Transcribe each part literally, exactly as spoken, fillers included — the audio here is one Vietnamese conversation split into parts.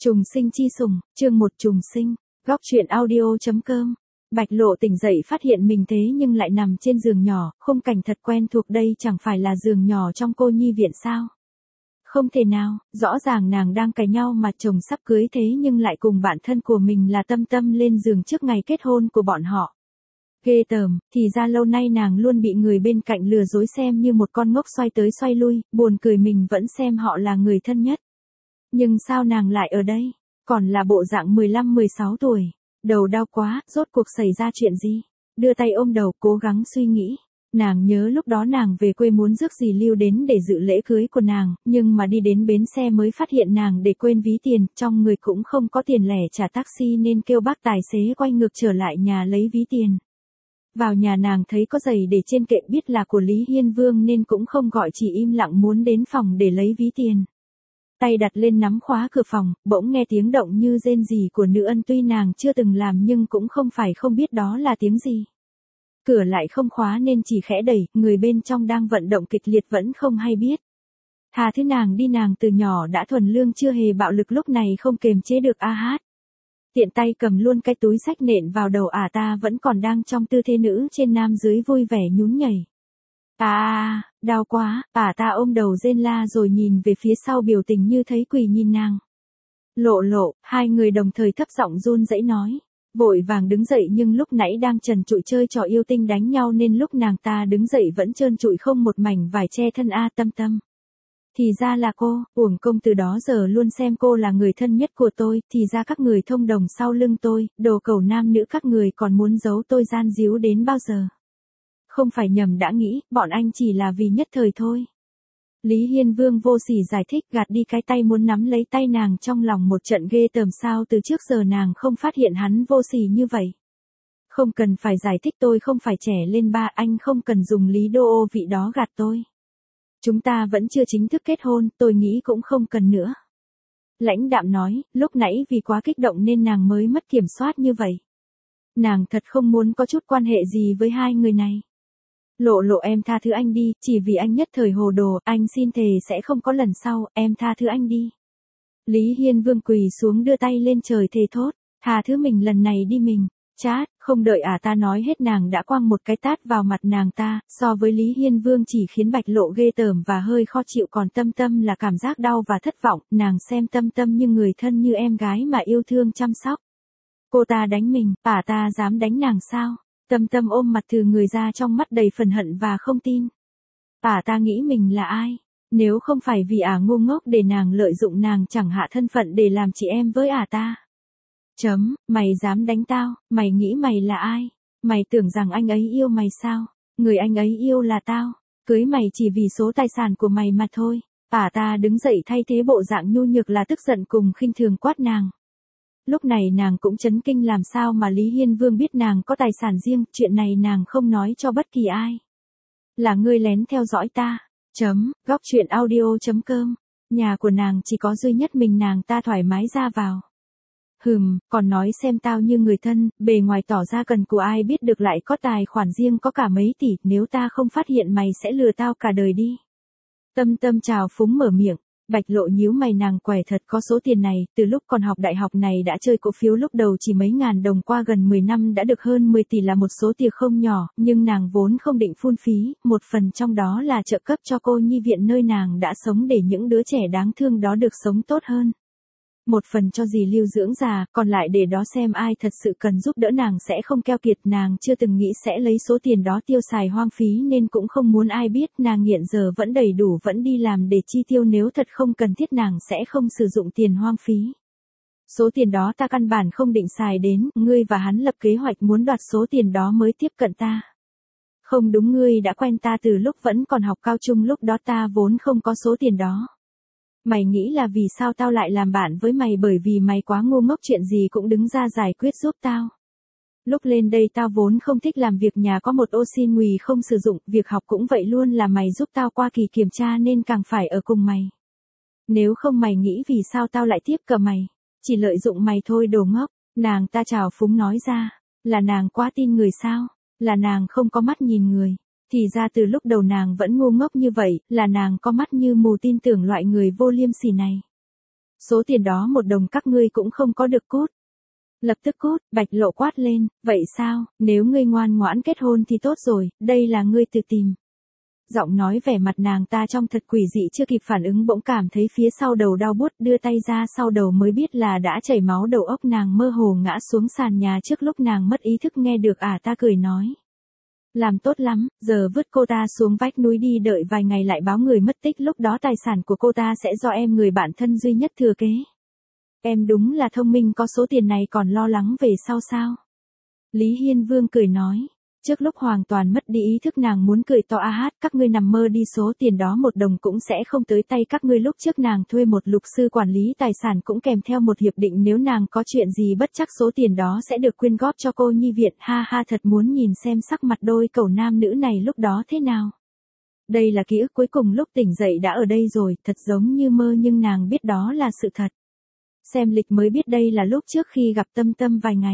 Trùng sinh chi sủng, chương một trùng sinh, góc truyện audio.com. Bạch Lộ tỉnh dậy phát hiện mình thế nhưng lại nằm trên giường nhỏ, khung cảnh thật quen thuộc đây chẳng phải là giường nhỏ trong cô nhi viện sao? Không thể nào, rõ ràng nàng đang cãi nhau mà chồng sắp cưới thế nhưng lại cùng bạn thân của mình là Tâm Tâm lên giường trước ngày kết hôn của bọn họ. Ghê tởm, thì ra lâu nay nàng luôn bị người bên cạnh lừa dối xem như một con ngốc xoay tới xoay lui, buồn cười mình vẫn xem họ là người thân nhất. Nhưng sao nàng lại ở đây? Còn là bộ dạng mười lăm mười sáu tuổi. Đầu đau quá, rốt cuộc xảy ra chuyện gì? Đưa tay ôm đầu, cố gắng suy nghĩ. Nàng nhớ lúc đó nàng về quê muốn rước dì Lưu đến để dự lễ cưới của nàng, nhưng mà đi đến bến xe mới phát hiện nàng để quên ví tiền, trong người cũng không có tiền lẻ trả taxi nên kêu bác tài xế quay ngược trở lại nhà lấy ví tiền. Vào nhà nàng thấy có giày để trên kệ biết là của Lý Hiên Vương nên cũng không gọi, chỉ im lặng muốn đến phòng để lấy ví tiền. Tay đặt lên nắm khóa cửa phòng, bỗng nghe tiếng động như rên rỉ của nữ ân, tuy nàng chưa từng làm nhưng cũng không phải không biết đó là tiếng gì. Cửa lại không khóa nên chỉ khẽ đẩy, người bên trong đang vận động kịch liệt vẫn không hay biết. Thà thứ nàng đi, nàng từ nhỏ đã thuần lương chưa hề bạo lực, lúc này không kềm chế được a hát. Tiện tay cầm luôn cái túi xách nện vào đầu ả, ta vẫn còn đang trong tư thế nữ trên nam dưới vui vẻ nhún nhảy. À, đau quá, ả ta ôm đầu rên la rồi nhìn về phía sau biểu tình như thấy quỷ nhìn nàng. Lộ Lộ, hai người đồng thời thấp giọng run rẩy nói. Vội vàng đứng dậy nhưng lúc nãy đang trần trụi chơi trò yêu tinh đánh nhau nên lúc nàng ta đứng dậy vẫn trơn trụi không một mảnh vải che thân. A Tâm Tâm. Thì ra là cô, uổng công từ đó giờ luôn xem cô là người thân nhất của tôi, thì ra các người thông đồng sau lưng tôi, đồ cầu nam nữ các người còn muốn giấu tôi gian díu đến bao giờ. Không phải nhầm đã nghĩ, bọn anh chỉ là vì nhất thời thôi. Lý Hiên Vương vô sỉ giải thích, gạt đi cái tay muốn nắm lấy tay nàng, trong lòng một trận ghê tởm, sao từ trước giờ nàng không phát hiện hắn vô sỉ như vậy. Không cần phải giải thích, tôi không phải trẻ lên ba, anh không cần dùng lý đô ô vị đó gạt tôi. Chúng ta vẫn chưa chính thức kết hôn, tôi nghĩ cũng không cần nữa. Lãnh đạm nói, lúc nãy vì quá kích động nên nàng mới mất kiểm soát như vậy. Nàng thật không muốn có chút quan hệ gì với hai người này. Lộ Lộ, em tha thứ anh đi, chỉ vì anh nhất thời hồ đồ, anh xin thề sẽ không có lần sau, em tha thứ anh đi. Lý Hiên Vương quỳ xuống đưa tay lên trời thề thốt, tha thứ mình lần này đi mình. Chát, không đợi ả ta nói hết nàng đã quăng một cái tát vào mặt nàng ta, so với Lý Hiên Vương chỉ khiến Bạch Lộ ghê tởm và hơi khó chịu, còn Tâm Tâm là cảm giác đau và thất vọng, nàng xem Tâm Tâm như người thân như em gái mà yêu thương chăm sóc. Cô ta đánh mình, ả ta dám đánh nàng sao? Tâm Tâm ôm mặt thừ người ra, trong mắt đầy phần hận và không tin. Ả ta nghĩ mình là ai? Nếu không phải vì ả ngu ngốc để nàng lợi dụng nàng chẳng hạ thân phận để làm chị em với ả ta. Chấm, mày dám đánh tao, mày nghĩ mày là ai? Mày tưởng rằng anh ấy yêu mày sao? Người anh ấy yêu là tao, cưới mày chỉ vì số tài sản của mày mà thôi. Ả ta đứng dậy thay thế bộ dạng nhu nhược là tức giận cùng khinh thường quát nàng. Lúc này nàng cũng chấn kinh, làm sao mà Lý Hiên Vương biết nàng có tài sản riêng, chuyện này nàng không nói cho bất kỳ ai. Là ngươi lén theo dõi ta. Chấm, góc truyện audio.com. Nhà của nàng chỉ có duy nhất mình nàng ta thoải mái ra vào. Hừm, còn nói xem tao như người thân, bề ngoài tỏ ra cần của ai biết được lại có tài khoản riêng có cả mấy tỷ, nếu ta không phát hiện mày sẽ lừa tao cả đời đi. Tâm Tâm trào phúng mở miệng. Bạch Lộ nhíu mày, nàng quẻ thật có số tiền này, từ lúc còn học đại học này đã chơi cổ phiếu, lúc đầu chỉ mấy ngàn đồng, qua gần mười năm đã được hơn mười tỷ, là một số tiền không nhỏ, nhưng nàng vốn không định phung phí, một phần trong đó là trợ cấp cho cô nhi viện nơi nàng đã sống để những đứa trẻ đáng thương đó được sống tốt hơn. Một phần cho dì Lưu dưỡng già, còn lại để đó xem ai thật sự cần giúp đỡ nàng sẽ không keo kiệt, nàng chưa từng nghĩ sẽ lấy số tiền đó tiêu xài hoang phí nên cũng không muốn ai biết, nàng hiện giờ vẫn đầy đủ, vẫn đi làm để chi tiêu, nếu thật không cần thiết nàng sẽ không sử dụng tiền hoang phí. Số tiền đó ta căn bản không định xài đến, ngươi và hắn lập kế hoạch muốn đoạt số tiền đó mới tiếp cận ta. Không đúng, ngươi đã quen ta từ lúc vẫn còn học cao trung, lúc đó ta vốn không có số tiền đó. Mày nghĩ là vì sao tao lại làm bạn với mày, bởi vì mày quá ngu ngốc, chuyện gì cũng đứng ra giải quyết giúp tao. Lúc lên đây tao vốn không thích làm việc nhà, có một ô xin ngùi không sử dụng, việc học cũng vậy luôn, là mày giúp tao qua kỳ kiểm tra nên càng phải ở cùng mày. Nếu không mày nghĩ vì sao tao lại tiếp cận mày, chỉ lợi dụng mày thôi, đồ ngốc. Nàng ta trào phúng nói ra, là nàng quá tin người sao, là nàng không có mắt nhìn người. Thì ra từ lúc đầu nàng vẫn ngu ngốc như vậy, là nàng có mắt như mù tin tưởng loại người vô liêm sỉ này. Số tiền đó một đồng các ngươi cũng không có được cút. Lập tức cút, Bạch Lộ quát lên, vậy sao, nếu ngươi ngoan ngoãn kết hôn thì tốt rồi, đây là ngươi tự tìm. Giọng nói vẻ mặt nàng ta trong thật quỷ dị, chưa kịp phản ứng bỗng cảm thấy phía sau đầu đau buốt, đưa tay ra sau đầu mới biết là đã chảy máu, đầu óc nàng mơ hồ ngã xuống sàn nhà. Trước lúc nàng mất ý thức nghe được ả ta cười nói. Làm tốt lắm, giờ vứt cô ta xuống vách núi đi, đợi vài ngày lại báo người mất tích, lúc đó tài sản của cô ta sẽ do em, người bạn thân duy nhất, thừa kế. Em đúng là thông minh, có số tiền này còn lo lắng về sau sao? Lý Hiên Vương cười nói. Trước lúc hoàn toàn mất đi ý thức nàng muốn cười to, a hát, các ngươi nằm mơ đi, số tiền đó một đồng cũng sẽ không tới tay các ngươi. Lúc trước nàng thuê một luật sư quản lý tài sản cũng kèm theo một hiệp định, nếu nàng có chuyện gì bất trắc số tiền đó sẽ được quyên góp cho cô nhi viện. Ha ha, thật muốn nhìn xem sắc mặt đôi cẩu nam nữ này lúc đó thế nào. Đây là ký ức cuối cùng lúc tỉnh dậy đã ở đây rồi, thật giống như mơ nhưng nàng biết đó là sự thật. Xem lịch mới biết đây là lúc trước khi gặp Tâm Tâm vài ngày.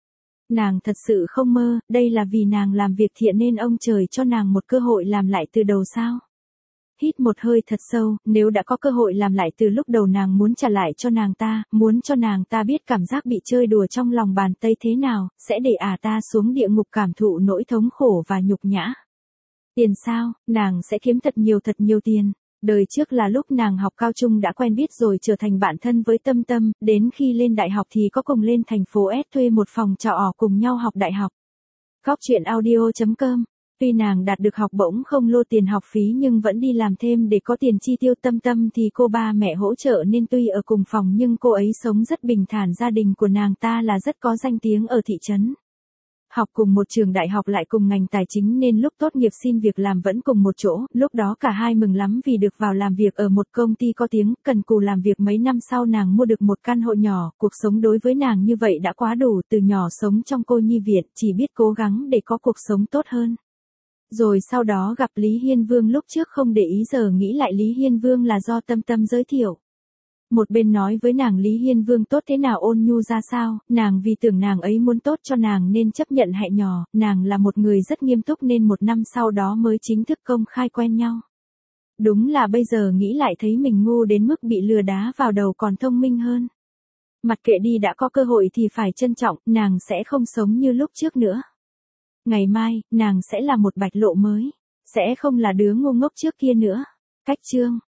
Nàng thật sự không mơ, đây là vì nàng làm việc thiện nên ông trời cho nàng một cơ hội làm lại từ đầu sao? Hít một hơi thật sâu, nếu đã có cơ hội làm lại từ lúc đầu nàng muốn trả lại cho nàng ta, muốn cho nàng ta biết cảm giác bị chơi đùa trong lòng bàn tay thế nào, sẽ để ả ta xuống địa ngục cảm thụ nỗi thống khổ và nhục nhã. Tiền sao, nàng sẽ kiếm thật nhiều thật nhiều tiền. Đời trước là lúc nàng học cao trung đã quen biết rồi trở thành bạn thân với Tâm Tâm, đến khi lên đại học thì có cùng lên thành phố S thuê một phòng trọ ở cùng nhau học đại học. Góc truyện audio chấm com. Tuy nàng đạt được học bổng không lô tiền học phí nhưng vẫn đi làm thêm để có tiền chi tiêu. Tâm Tâm thì cô ba mẹ hỗ trợ nên tuy ở cùng phòng nhưng cô ấy sống rất bình thản, gia đình của nàng ta là rất có danh tiếng ở thị trấn. Học cùng một trường đại học lại cùng ngành tài chính nên lúc tốt nghiệp xin việc làm vẫn cùng một chỗ, lúc đó cả hai mừng lắm vì được vào làm việc ở một công ty có tiếng, cần cù làm việc. Mấy năm sau nàng mua được một căn hộ nhỏ, cuộc sống đối với nàng như vậy đã quá đủ, từ nhỏ sống trong cô nhi viện, chỉ biết cố gắng để có cuộc sống tốt hơn. Rồi sau đó gặp Lý Hiên Vương, lúc trước không để ý giờ nghĩ lại Lý Hiên Vương là do Tâm Tâm giới thiệu. Một bên nói với nàng Lý Hiên Vương tốt thế nào, ôn nhu ra sao, nàng vì tưởng nàng ấy muốn tốt cho nàng nên chấp nhận hại nhỏ, nàng là một người rất nghiêm túc nên một năm sau đó mới chính thức công khai quen nhau. Đúng là bây giờ nghĩ lại thấy mình ngu đến mức bị lừa đá vào đầu còn thông minh hơn. Mặc kệ đi, đã có cơ hội thì phải trân trọng, nàng sẽ không sống như lúc trước nữa. Ngày mai, nàng sẽ là một Bạch Lộ mới, sẽ không là đứa ngu ngốc trước kia nữa. Cách chương